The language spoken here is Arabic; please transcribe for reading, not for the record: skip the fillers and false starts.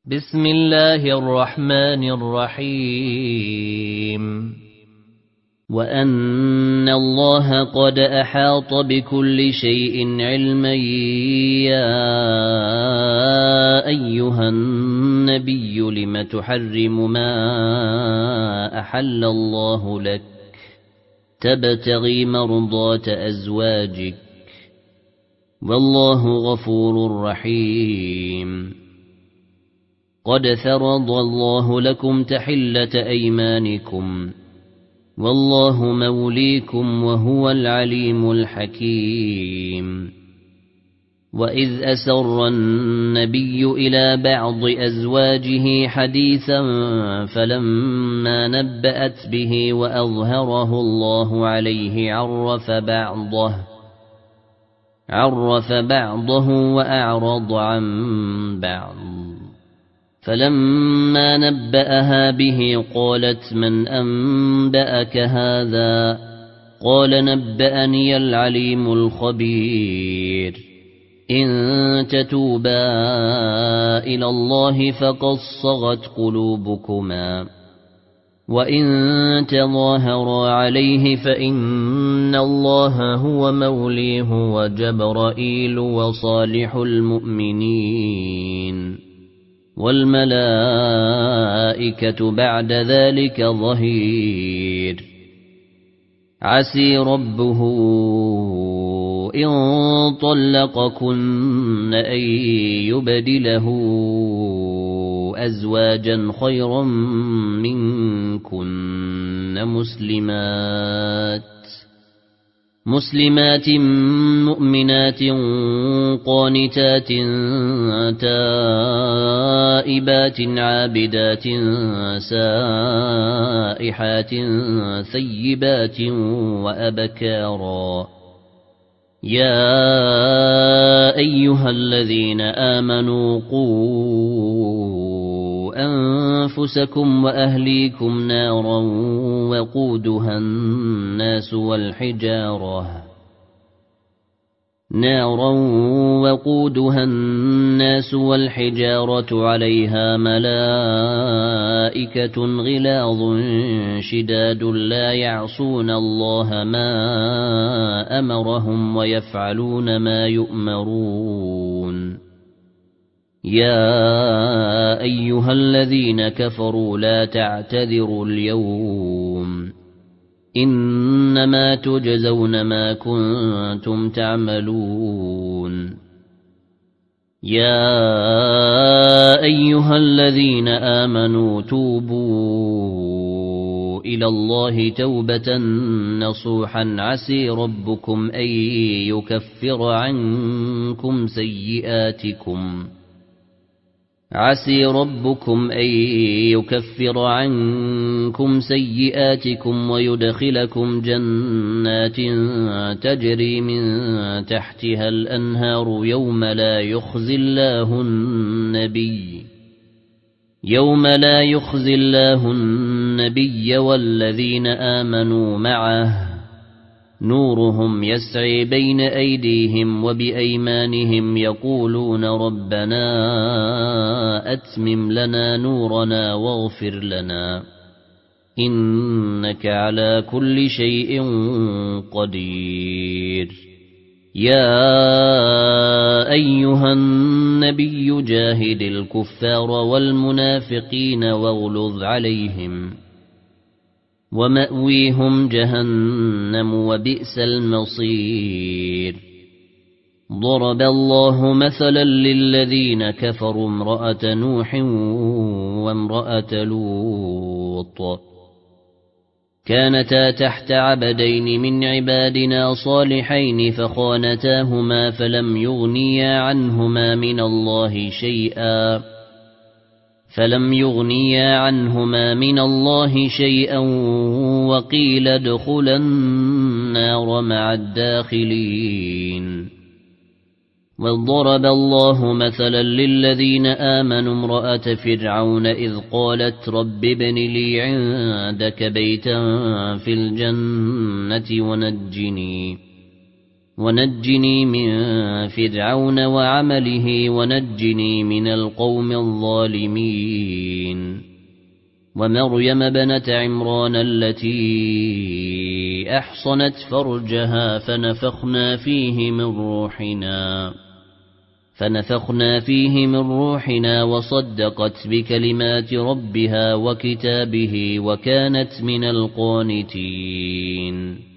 بسم الله الرحمن الرحيم وأن الله قد أحاط بكل شيء علما يا أيها النبي لم تحرم ما أحل الله لك تبتغي مرضات أزواجك والله غفور رحيم قد فرض الله لكم تحلة أيمانكم والله موليكم وهو العليم الحكيم وإذ أسر النبي إلى بعض أزواجه حديثا فلما نبأت به وأظهره الله عليه عرف بعضه وأعرض عن بعض فلما نبأها به قالت من أنبأك هذا قال نبأني العليم الخبير إن تتوبا إلى الله فقد صغت قلوبكما وإن تظاهرا عليه فإن الله هو موليه وجبرائيل وصالح المؤمنين والملائكة بعد ذلك ظهير عسي ربه إن طلقكن أن يبدله أزواجا خيرا منكن مسلمات مؤمنات قانتات تائبات عابدات سائحات ثيبات وأبكارا يا أيها الذين آمنوا قوا أنفسكم وأهليكم نارا وقودها الناس والحجارة عليها ملائكة غلاظ شداد لا يعصون الله ما أمرهم ويفعلون ما يؤمرون يا أيها الذين كفروا لا تعتذروا اليوم إنما تجزون ما كنتم تعملون يا أيها الذين آمنوا توبوا إلى الله توبة نصوحا عسي ربكم أن يكفر عنكم سيئاتكم ويدخلكم جنات تجري من تحتها الأنهار يوم لا يخزي الله النبي والذين آمنوا معه نورهم يسعي بين أيديهم وبأيمانهم يقولون ربنا أتمم لنا نورنا واغفر لنا إنك على كل شيء قدير يا أيها النبي جاهد الكفار والمنافقين واغلظ عليهم ومأويهم جهنم وبئس المصير ضرب الله مثلا للذين كفروا امرأة نوح وامرأة لوط كانتا تحت عبدين من عبادنا صالحين فخانتاهما فلم يغنيا عنهما من الله شيئا وقيل ادخلا النار مع الداخلين وضرب الله مثلا للذين آمنوا امرأة فرعون إذ قالت رب ابن لي عندك بيتا في الجنة ونجني من فرعون وعمله ونجني من القوم الظالمين ومريم بنت عمران التي أحصنت فرجها فنفخنا فيه من روحنا وصدقت بكلمات ربها وكتابه وكانت من القانتين